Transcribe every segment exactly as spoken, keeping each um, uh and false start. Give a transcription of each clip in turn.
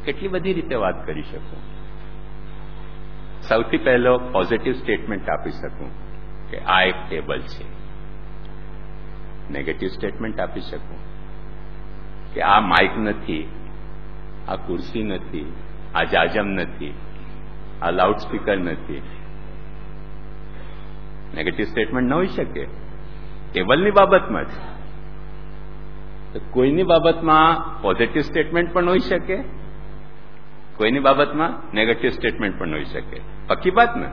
કેટલી બધી રીતે વાત કરી શકું. સૌથી પહેલો પોઝિટિવ સ્ટેટમેન્ટ આપી શકું કે આ એક ટેબલ છે. નેગેટિવ સ્ટેટમેન્ટ આપી શકું કે આ માઇક નથી, આ ખુરશી નથી, આ જાજમ નથી, આ લાઉડસ્પીકર નથી. નેગેટિવ સ્ટેટમેન્ટ ન હોઈ શકે ટેબલની બાબતમાં જ. તો કોઈની બાબતમાં પોઝિટિવ સ્ટેટમેન્ટ પણ હોઈ શકે, કોઈની બાબતમાં નેગેટિવ સ્ટેટમેન્ટ પણ હોઈ શકે. પક્કી વાત ને?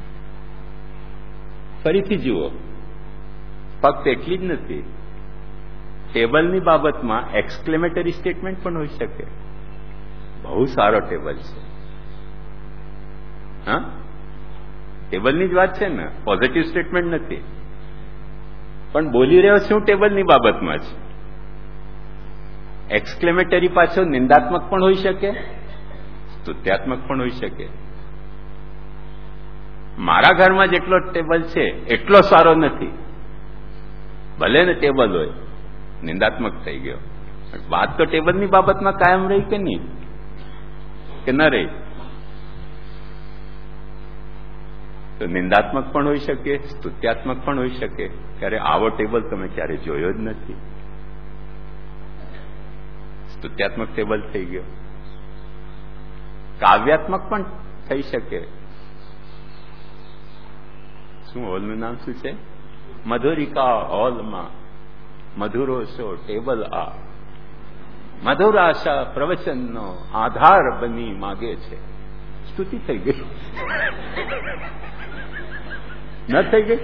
ફરીથી જુઓ, ફક્ત એટલી જ નથી, ટેબલની બાબતમાં એક્સક્લેમેટરી સ્ટેટમેન્ટ પણ હોઈ શકે. બહુ સારો ટેબલ છે. હા, ટેબલની જ વાત છે ને, પોઝિટિવ સ્ટેટમેન્ટ નથી. પણ બોલી રહ્યો છું ટેબલની બાબતમાં જ. એક્સક્લેમેટરી પાછો નિંદાત્મક પણ હોઈ શકે, સ્તુત્યાત્મક પણ હોઈ શકે. મારા ઘરમાં જેટલો ટેબલ છે એટલો સારો નથી. ભલે ને ટેબલ હોય, નિંદાત્મક થઈ ગયો. વાત તો ટેબલની બાબતમાં કાયમ રહી કે નહીં, કે ન રહી? તો નિંદાત્મક પણ હોઈ શકે, સ્તુત્યાત્મક પણ હોઈ શકે. ત્યારે આવો ટેબલ તમે ક્યારે જોયો જ નથી. સ્તુત્યાત્મક ટેબલ થઈ ગયો. કાવ્યાત્મક પણ થઈ શકે. શું હોલનું નામ શું છે? મધુરિકા હોલમાં મધુરો શો ટેબલ આ, મધુર આશા પ્રવચનનો આધાર બની માગે છે. સ્તુતિ થઈ ગઈ. ન થઈ ગઈ?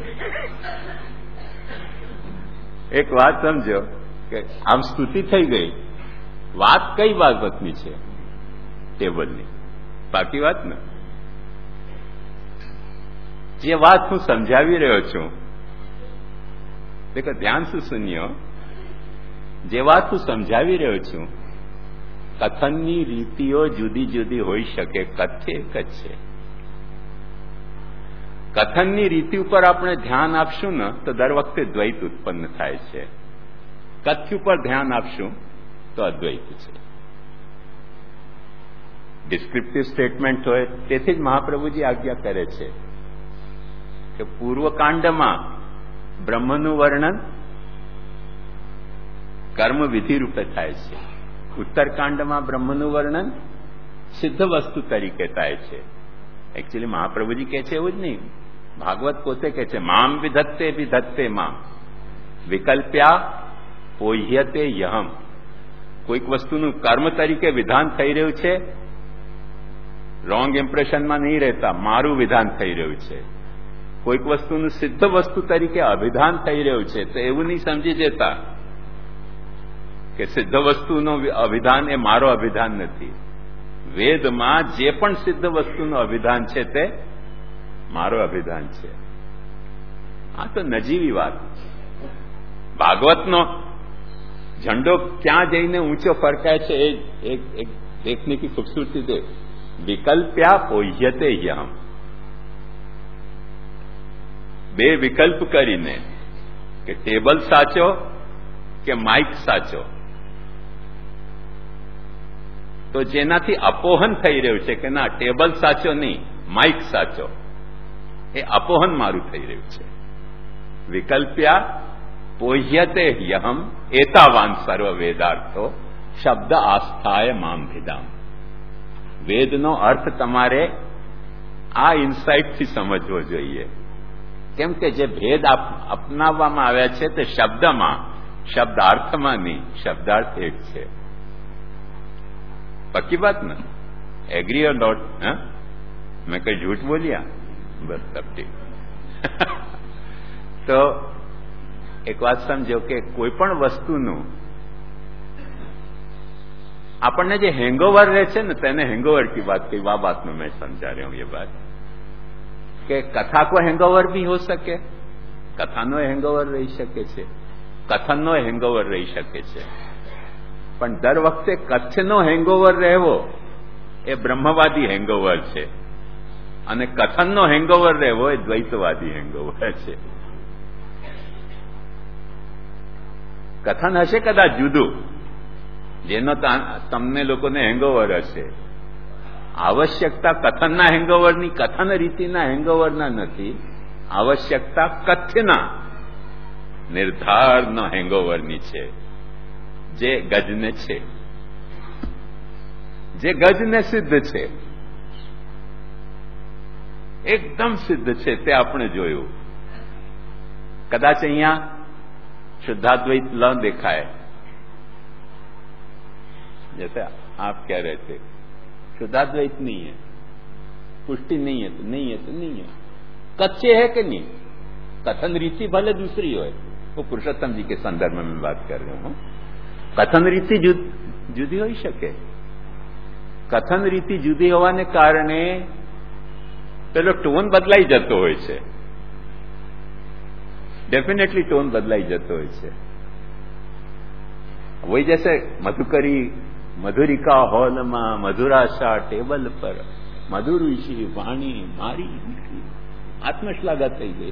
એક વાત સમજો કે આમ સ્તુતિ થઈ ગઈ. વાત કઈ બાબતની છે? ટેબલની. બાકી વાત ને, જે વાત હું સમજાવી રહ્યો છું, દેખો ધ્યાન શું સુન્યો, જે વાત હું સમજાવી રહ્યો છું, કથનની રીતિઓ જુદી જુદી હોઈ શકે, કથ્ય એક જ છે. કથનની રીતિ ઉપર આપણે ધ્યાન આપશું ને તો દર વખતે દ્વૈત ઉત્પન્ન થાય છે. કથ્ય ઉપર ધ્યાન આપશું તો અદ્વૈત છે. ડિસ્ક્રિપ્ટિવ સ્ટેટમેન્ટ હોય, તેથી જ મહાપ્રભુજી આજ્ઞા કરે છે કે પૂર્વકાંડમાં બ્રહ્મનું વર્ણન કર્મ વિધિ રૂપે થાય છે. ઉત્તરકાંડમાં બ્રહ્મનું વર્ણન સિદ્ધ વસ્તુ તરીકે થાય છે. એકચ્યુઅલી મહાપ્રભુજી કહે છે એવું જ નહીં, ભાગવત પોતે કહે છે મામ વિધત્તે વિધત્તે મામ વિકલ્પ્યા પોહ્યતે યહમ. કોઈક વસ્તુનું કર્મ તરીકે વિધાન થઈ રહ્યું છે, રોંગ ઇમ્પ્રેશનમાં નહીં રહેતા, મારું વિધાન થઈ રહ્યું છે. કોઈક વસ્તુનું સિદ્ધ વસ્તુ તરીકે અભિધાન થઈ રહ્યું છે, તો એવું નહીં સમજી જતા કે સિદ્ધ વસ્તુનું અભિધાન એ મારો અભિધાન નથી. વેદમાં જે પણ સિદ્ધ વસ્તુનું અભિધાન છે તે મારો અભિધાન છે. આ તો નજીવી વાત. ભાગવતનો ઝંડો ક્યાં જઈને ઊંચો ફરકાય છે એ એક દેખને કી ખૂબસૂરતી દે. વિકલ્પ્યા પોહ્યતે યમ. બે વિકલ્પ કરીને કે ટેબલ સાચો કે માઇક સાચો, તો જેનાથી અપોહન થઈ રહ્યું છે કે ના ટેબલ સાચો નહીં માઇક સાચો, એ અપોહન મારું થઈ રહ્યું છે. વિકલ્પ્યા પોહ્યતે યહમ એતાવાન સર્વ વેદાર્થો શબ્દ આસ્થાય મામ ભિદામ. વેદનો અર્થ તમારે આ ઇન્સાઇટથી સમજવો જોઈએ. કેમ કે જે ભેદ અપનાવવામાં આવ્યા છે તે શબ્દમાં, શબ્દાર્થમાં નહીં. શબ્દાર્થ એક છે. પક્કી બાત ને? Agree or not? હા, મેં કઈ झूठ બોલ્યા? બસ તબ ઠીક. તો એક વાત સમજો કે કોઈ પણ વસ્તુનું આપણને જે હેંગઓવર રહે છે ને તેને હેંગઓવર की बात कही, वह बात में मैं समझा रहा हूं ये बात કે કથા કો હેંગઓવર ભી હો શકે, કથાનો હેંગઓવર રહી શકે છે, કથનનો હેંગઓવર રહી શકે છે. પણ દર વખતે કથ્યનો હેંગઓવર રહેવો એ બ્રહ્મવાદી હેંગઓવર છે, અને કથનનો હેંગઓવર રહેવો એ દ્વૈતવાદી હેંગઓવર છે. કથન હશે કદાચ જુદું, જેનો તમને લોકોને હેંગઓવર હશે. આવશ્યકતા કથનના હેંગઓવરની, કથન રીતિના હેંગઓવરના નથી, આવશ્યકતા કથ્યના નિર્ધારના હેંગઓવરની છે, જે ગજને છે, જે ગજને સિદ્ધ છે, એકદમ સિદ્ધ છે. તે આપણે જોયું. કદાચ અહીંયા शुद्धाद्वैत ल दिखाए, जैसे आप कह रहे थे शुद्धाद्वैत नहीं है, पुष्टि नहीं है तो नहीं है तो नहीं है. कच्चे है कि नहीं? कथन रीति भले दूसरी हो, वो पुरुषोत्तम जी के संदर्भ में मैं बात कर रहा हूं. कथन रीति जुदी हो શકે. કથન રીતિ જુદી હોવાને કારણે પેલો ટોન બદલાઈ જતો હોય છે. डेफिनेटली टोन बदलाई जतो હોય છે. वही जैसे मधुकरी मधुरिका हॉल में मधुराशा टेबल पर मधुरुषि वाणी मारी आत्मश्लाघा थई गई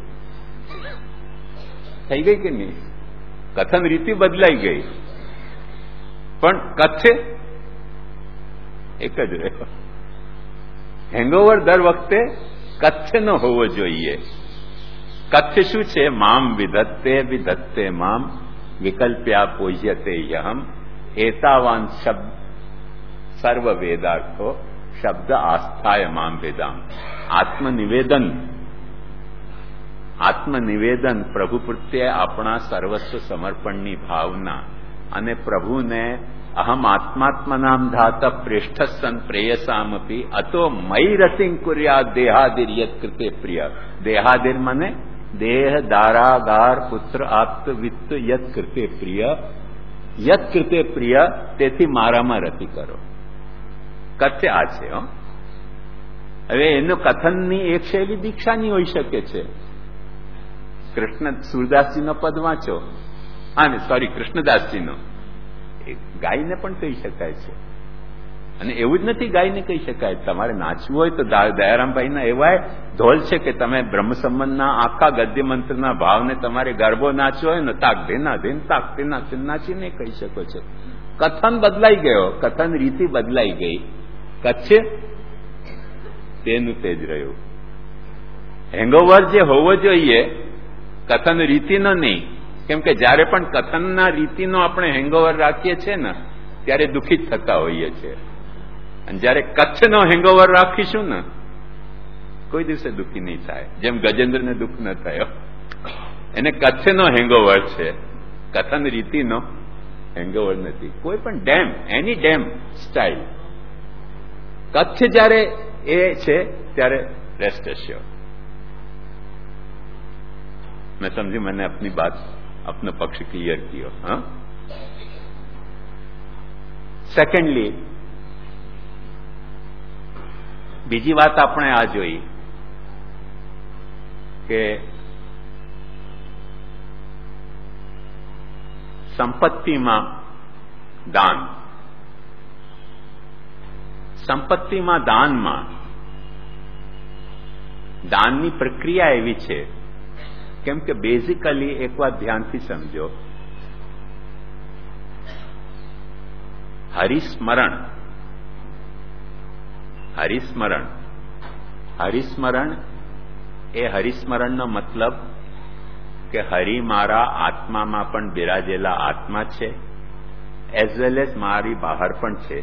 थई गई कि नहीं? कथन रीति बदलाई गई, पण कथ्य एक ज रह्यो. હેંગઓવર દર વખતે કથ્ય ન હોવો જોઈએ. કથ્ય શું છે? મામ વિધત્તે વિધત્તે મામ વિકલ્પ્યા પૂજ્યતે યહમ એતાવાન શબ્દ સર્વ વેદાર્થો શબ્દ આસ્થાય મામ વેદામ. આત્મનિવેદન, આત્મનિવેદન, પ્રભુ પ્રત્યે આપણા સર્વસ્વ સમર્પણની ભાવના અને પ્રભુને અહમ આત્માત્મનામ ધાત પ્રેષ્ઠસન પ્રેયસામપી અતો મયી રતિં કુર્યા દેહાદિર્યત કૃતે પ્રિય. દેહાદિર મને देह दारागार पुत्र आप्त वित्त यत कृते प्रिय, यत कृते प्रिय તેથી મારામાં રતિ કરો. કથ્ય આ છે. હવે એનું કથનની એક શૈલી દીક્ષાની હોઈ શકે છે. કૃષ્ણ સુરદાસજીનો પદ વાંચો, હા સોરી કૃષ્ણદાસજીનો, ગાયને પણ કહી શકાય છે. અને એવું જ નથી ગાયને કહી શકાય. તમારે નાચવું હોય તો દયારામભાઈના એવા ધોલ છે કે તમે બ્રહ્મ સંબંધના આખા ગદ્ય મંત્રના ભાવને તમારે ગરબો નાચવો હોય ને તાક ધેના ધેન તાક તેના નાચીને કહી શકો છો. કથન બદલાઈ ગયો, કથન રીતિ બદલાઈ ગઈ. કચ્છ તેનું તે જ રહ્યું. હેંગઓવર જે હોવો જોઈએ કથન રીતિનો નહીં. કેમ કે જયારે પણ કથનના રીતિનો આપણે હેંગઓવર રાખીએ છીએ ને ત્યારે દુઃખિત થતા હોઈએ છીએ. અને જયારે કચ્છનો હેંગઓવર રાખીશું ને કોઈ દિવસે દુઃખી નહીં થાય. જેમ ગજેન્દ્રને દુઃખ ન થયો, એને કચ્છનો હેંગઓવર છે, કથન રીતિનો હેંગઓવર નથી. કોઈ પણ damn, any damn style, Kutch જયારે એ છે ત્યારે રેસ્ટ એશ્યોર. मैं समझी, मैंने अपनी बात अपना पक्ष क्लियर किया. हाँ, सेकेंडली બીજી વાત આપણે આ જોઈ કે સંપત્તિમાં દાન, સંપત્તિમાં દાનમાં દાનની પ્રક્રિયા એવી છે. કેમ કે બેઝિકલી એક વાત ધ્યાનથી સમજો, હરિસ્મરણ, હરિસ્મરણ હરિસ્મરણ એ હરિસ્મરણનો મતલબ કે હરિ મારા આત્મામાં પણ બિરાજેલા આત્મા છે, એઝ વેલ એઝ મારી બહાર પણ છે.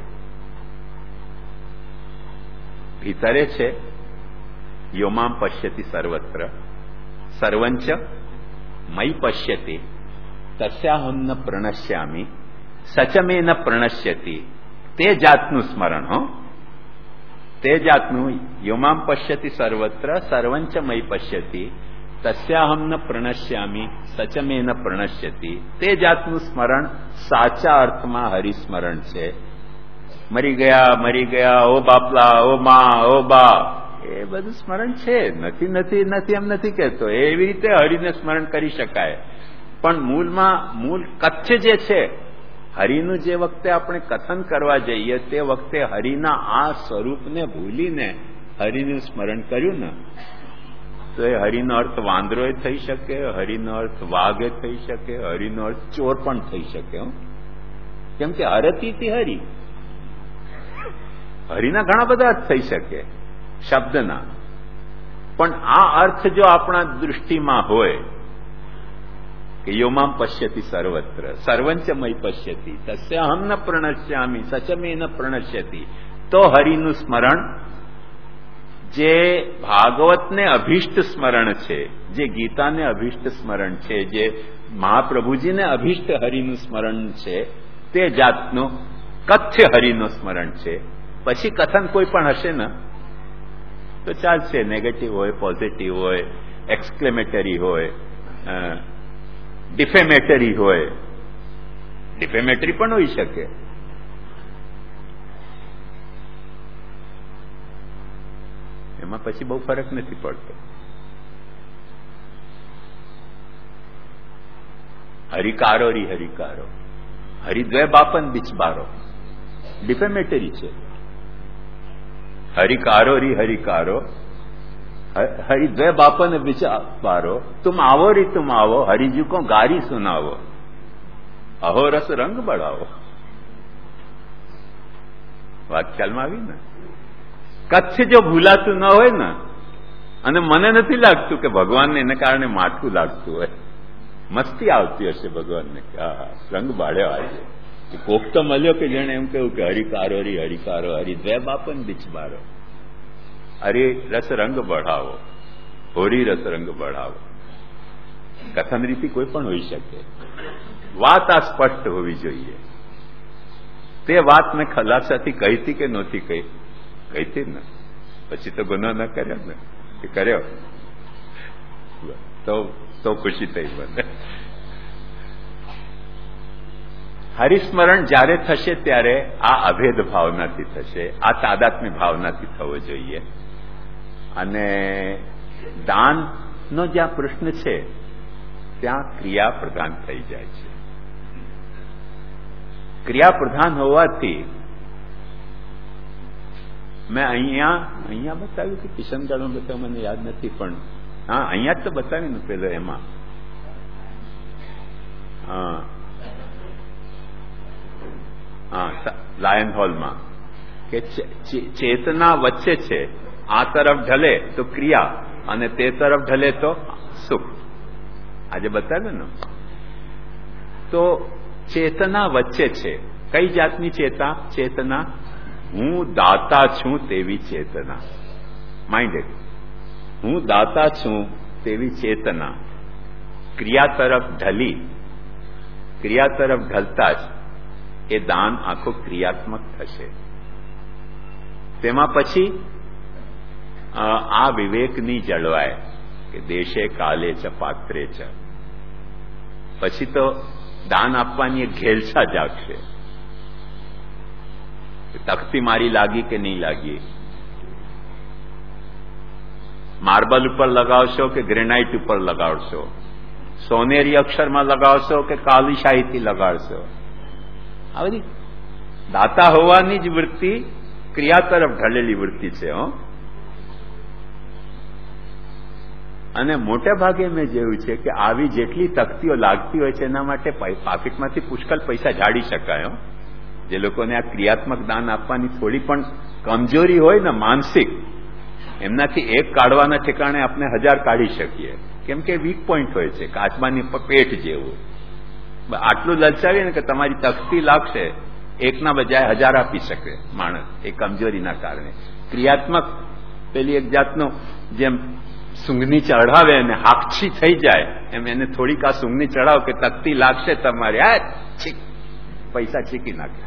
ભીતરે છે યોમામ પશ્યતિ સર્વત્ર સર્વંચ મયી પશ્યતિ તસ્યાહમ ન પ્રણશ્યામી સચમે ન પ્રણશ્યતિ. તે જાતનું સ્મરણ, હો, તે જાતનું યોમામ પશ્યતિ સર્વત્ર સર્વંચ મયી પશ્યતિ તસ્યાહમ ન પ્રણશ્યામી સચમે ન પ્રણશ્યતિ. તે જાતનું સ્મરણ સાચા અર્થમાં હરિસ્મરણ છે. મરી ગયા મરી ગયા, ઓ બાપલા, ઓ મા, ઓ બા, એ બધું સ્મરણ છે. નથી નથી નથી એમ નથી કહેતો. એવી રીતે હરિને સ્મરણ કરી શકાય. પણ મૂળમાં મૂળ કચ્છ જે છે, હરિનું જે વખતે આપણે કથન કરવા જઈએ તે વખતે હરિના આ સ્વરૂપને ભૂલીને હરિનું સ્મરણ કર્યું ને તો એ હરિનો અર્થ વાંદરોય થઈ શકે, હરિનો અર્થ વાઘે થઈ શકે, હરિનો અર્થ ચોર પણ થઈ શકે. કેમ કે હરતીથી હરિ, હરિના ઘણા બધા અર્થ થઈ શકે શબ્દના, પણ આ અર્થ જો આપણા દૃષ્ટિમાં હોય કે યોમામ પશ્યતિ સર્વત્ર સર્વંચમય પશ્યતિ તસ્ય અહમ ન પ્રણશ્યામી સચમે ન પ્રણશ્યતિ, તો હરિનું સ્મરણ જે ભાગવતને અભિષ્ટ સ્મરણ છે, જે ગીતાને અભિષ્ટ સ્મરણ છે, જે મહાપ્રભુજીને અભિષ્ટ હરિનું સ્મરણ છે, તે જાતનું કથ્ય હરિનું સ્મરણ છે. પછી કથન કોઈ પણ હશે ને તો ચાલશે, નેગેટિવ હોય, પોઝિટિવ હોય, એક્સક્લેમેટરી હોય, ડિફેમેટરી હોય, ડિફેમેટરી પણ હોઈ શકે. એમાં પછી બહુ ફરક નથી પડતો. હરિકારો રી હરિકારો, હરિદ્વય બાપન બિચબારો, ડિફેમેટરી છે. હરિકારો રી હરિકારો, હરિદ્વય બાપન બિચબારો, તુમ આવો રી તુમ આવો, હરિજી કો ગારી સુનાવો, અહો રસ રંગ બળાવો. વાત ખ્યાલમાં આવી ને? કચ્છ જો ભૂલાતું ન હોય ને, અને મને નથી લાગતું કે ભગવાનને એને કારણે માઠું લાગતું હોય, મસ્તી આવતી હશે ભગવાનને કે આ રંગ બાળ્યો આજે. કોક તો મળ્યો કે જેને એમ કહ્યું કે હરિકારો રી હરિકારો, હરિદ્વય બાપન બિચબારો, હરિ રસ રંગ બઢાવો, હોરી રસ રંગ બઢાવો. કથન રીતિ કોઈ પણ હોઈ શકે, વાત આ સ્પષ્ટ હોવી જોઈએ. તે વાત મેં ખલાસાથી કહી હતી કે નહોતી કહી? કહી હતી ને, પછી તો ગુનો ન કર્યો ને, કે કર્યો તો તો ખુશી થઈ મને. હરિસ્મરણ જ્યારે થશે ત્યારે આ અભેદ ભાવનાથી થશે, આ તાદાત્મ્ય ભાવનાથી થવો જોઈએ. અને દાનનો જ્યાં પ્રશ્ન છે ત્યાં ક્રિયા પ્રધાન થઈ જાય છે. ક્રિયા પ્રધાન હોવાથી મેં અહીંયા અહીંયા બતાવ્યું કે કિશનગઢમાં બતાવ્યું, મને યાદ નથી, પણ હા અહીંયા જ તો બતાવ્યું ને પેલો એમાં. હા હા લાયન હોલમાં કે ચેતના વચ્ચે છે, આ તરફ ઢલે તો ક્રિયા અને તે તરફ ઢલે તો સુખ. આજે બતાવ્યું ને, તો ચેતના વચ્ચે છે. કઈ જાતની ચેતા ચેતના? હું દાતા છું તેવી ચેતના, માઇન્ડેડ. હું દાતા છું તેવી ચેતના ક્રિયા તરફ ઢલી, ક્રિયા તરફ ઢલતા જ એ દાન આખું ક્રિયાત્મક થશે. તેમાં પછી આ વિવેકની જળવાય કે દેશે કાલે ચ પાત્રે ચ. પછી તો દાન આપવાની એક ઘેલછા જાગશે. તખતી મારી લાગી કે નહીં લાગી, માર્બલ ઉપર લગાવશો કે ગ્રેનાઇટ ઉપર લગાવશો, સોનેરી અક્ષરમાં લગાવશો કે કાલી શાહીથી લગાડશો. આ બધી દાતા હોવાની જ વૃત્તિ ક્રિયા તરફ ઢળેલી વૃત્તિ છે. હો અને મોટે ભાગે મેં જોયું છે કે આવી જેટલી તકતીઓ લાગતી હોય છે એના માટે પાકીટમાંથી પુષ્કળ પૈસા ઝાડી શકાય. જે લોકોને આ ક્રિયાત્મક દાન આપવાની થોડી પણ કમજોરી હોય ને માનસિક, એમનાથી એક કાઢવાના ઠેકાણે આપણે હજાર કાઢી શકીએ, કેમ કે વીક પોઈન્ટ હોય છે, કાચબાની પેટ જેવું. આટલું લલચાવીએ ને કે તમારી તકતી લાગશે, એકના બજાય હજાર આપી શકે માણસ એ કમજોરીના કારણે. ક્રિયાત્મક પેલી એક જાતનો જેમ સૂંઘની ચઢાવે અને હાકછી થઈ જાય એમ એને થોડીક આ સૂંઘની ચઢાવો કે તકતી લાગશે તમારી, આ છીક પૈસા છીકી નાખે.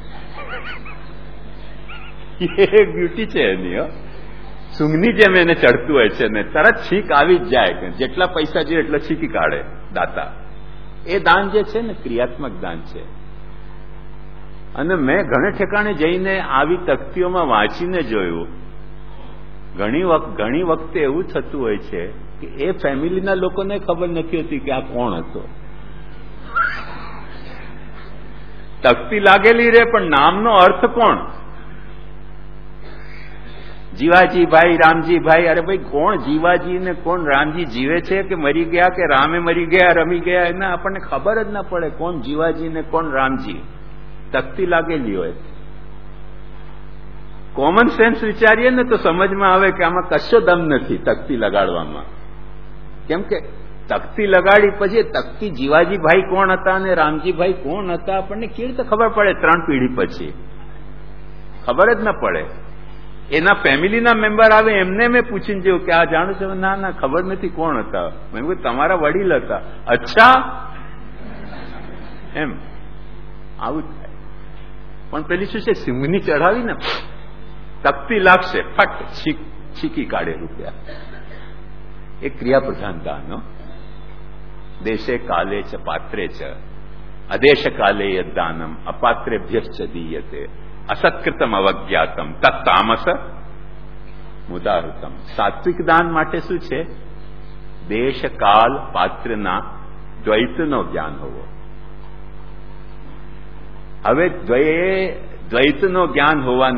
એ બ્યુટી છે એની. સૂંઘની જેમ એને ચડતું હોય છે ને તરત છીક આવી જ જાય, જેટલા પૈસા જોઈએ એટલા છીકી કાઢે દાતા. એ દાન જે છે ને ક્રિયાત્મક દાન છે. અને મેં ઘણે ઠેકાણે જઈને આવી તકતીઓમાં વાંચીને જોયું, ઘણી વખત ઘણી વખતે એવું થતું હોય છે કે એ ફેમિલીના લોકોને ખબર નથી હોતી કે આ કોણ હતો. તકતી લાગેલી રે પણ નામનો અર્થ કોણ? જીવાજી ભાઈ, રામજી ભાઈ. અરે ભાઈ કોણ જીવાજી ને કોણ રામજી? જીવે છે કે મરી ગયા કે રામે મરી ગયા, રમી ગયા, એના આપણને ખબર જ ના પડે કોણ જીવાજી ને કોણ રામજી. તકતી લાગેલી હોય. કોમન સેન્સ વિચારીએ ને તો સમજમાં આવે કે આમાં કશો દમ નથી તકતી લગાડવામાં. કેમ કે તકતી લગાડી પછી તકતી જીવાજીભાઈ કોણ હતા અને રામજીભાઈ કોણ હતા આપણને કેવી રીતે ખબર પડે? ત્રણ પેઢી પછી ખબર જ ન પડે. એના ફેમિલીના મેમ્બર આવે એમને મેં પૂછીને જેવું કે આ જાણું છું? ના ના ખબર નથી કોણ હતા. મેં કહ્યું તમારા વડીલ હતા. અચ્છા, એમ આવું થાય. પણ પેલી શું છે, સિંહની ચઢાવી ને તકતી લાગશે, ફટ છીક છીકી કાઢે રૂપિયા. એ ક્રિયાપ્રધાન દાન. દેશે કાલે ચ પાત્રે ચ અદેશ કાલે યદાનમ અપાત્રેભ્યશ્ચ દીયતે અસત્કૃતમ અવજ્ઞાતમ તત્તામસ મુદાહૃતમ. સાત્વિક દાન માટે શું છે? દેશ કાલ પાત્રના દ્વૈતનો જ્ઞાન હોવો. હવે દ્વૈતનો જ્ઞાન હોવા